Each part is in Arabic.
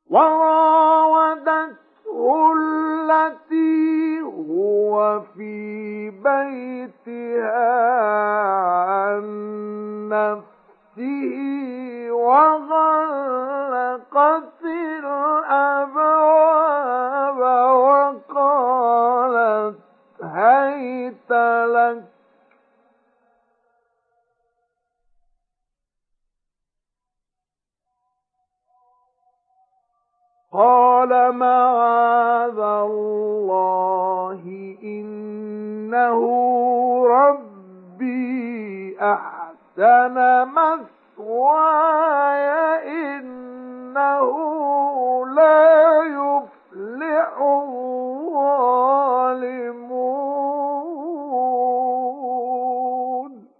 وراودته التي هو في بيتها عن نفسه وغلقت الأبواب وقالت هيت لك قال معاذ الله إنه ربي أحسن مثواي إنه لا يفلح الظالمون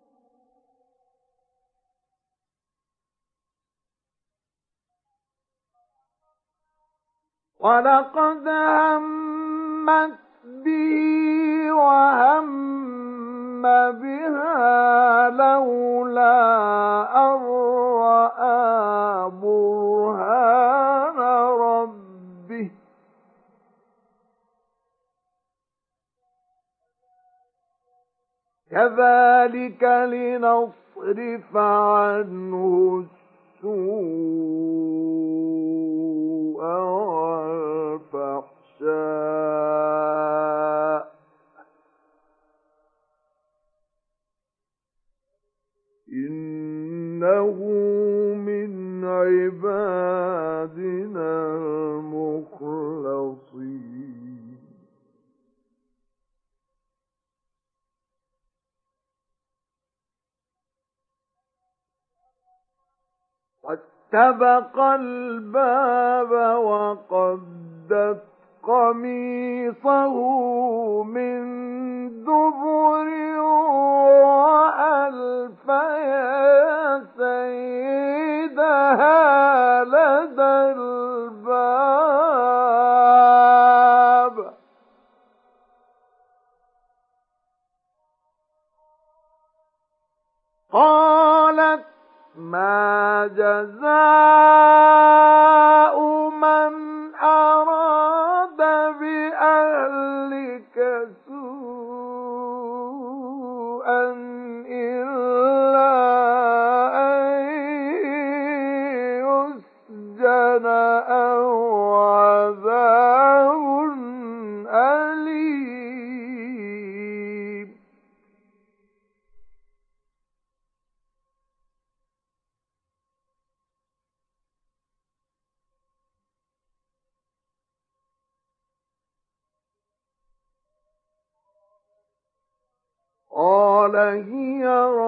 ولقد همت به وهم بها لولا أن رأى برهان ربه كذلك لنصرف عنه السوء والفحشاء إنه من عبادنا المخلصين واستبق الباب وقدت قميصه من دبر وألف يا سيدها لدى الباب قالت ما جزاء من أراد بأهلك سوءا إلا أن يسجن أو عذاب أليم قال هي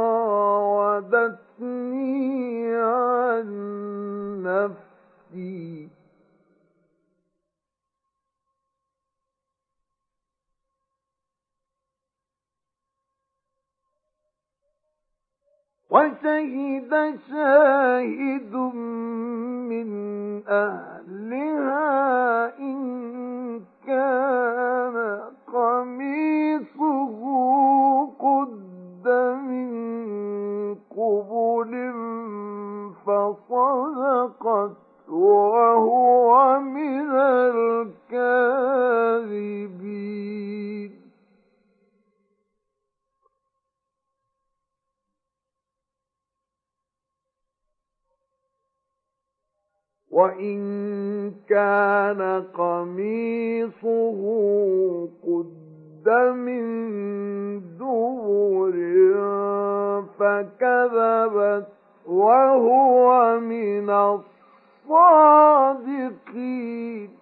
راودتني عن نفسي وشهد شاهد من أهلها إن كان قميصه قد من قبل فصدقت وهو من الكاذبين وإن كان قميصه قد من دبر فكذبت وهو من الصادقين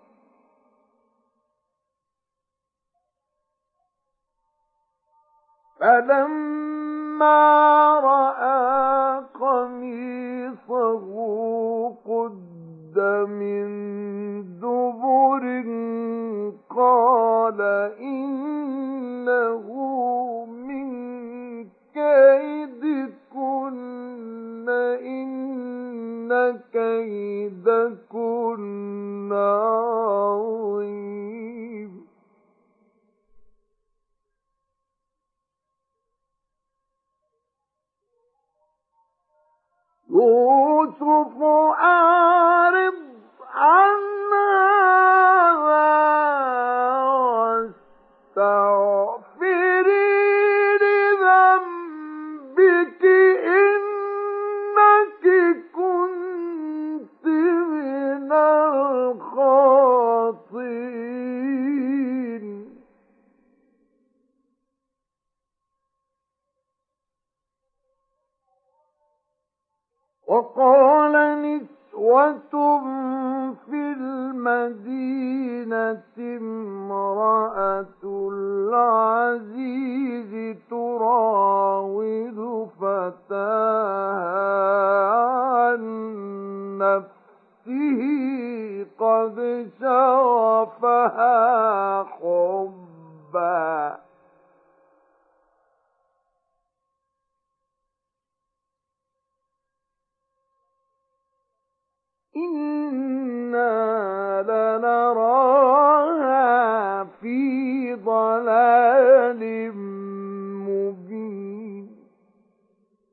فلما رأى قميصه قد من دبر قال إنه من كيدكن إن كيدكن عظيم يوسف أعرض في المدينة امرأة العزيز تراود فتاها عن نفسه قد شغفها حبا إن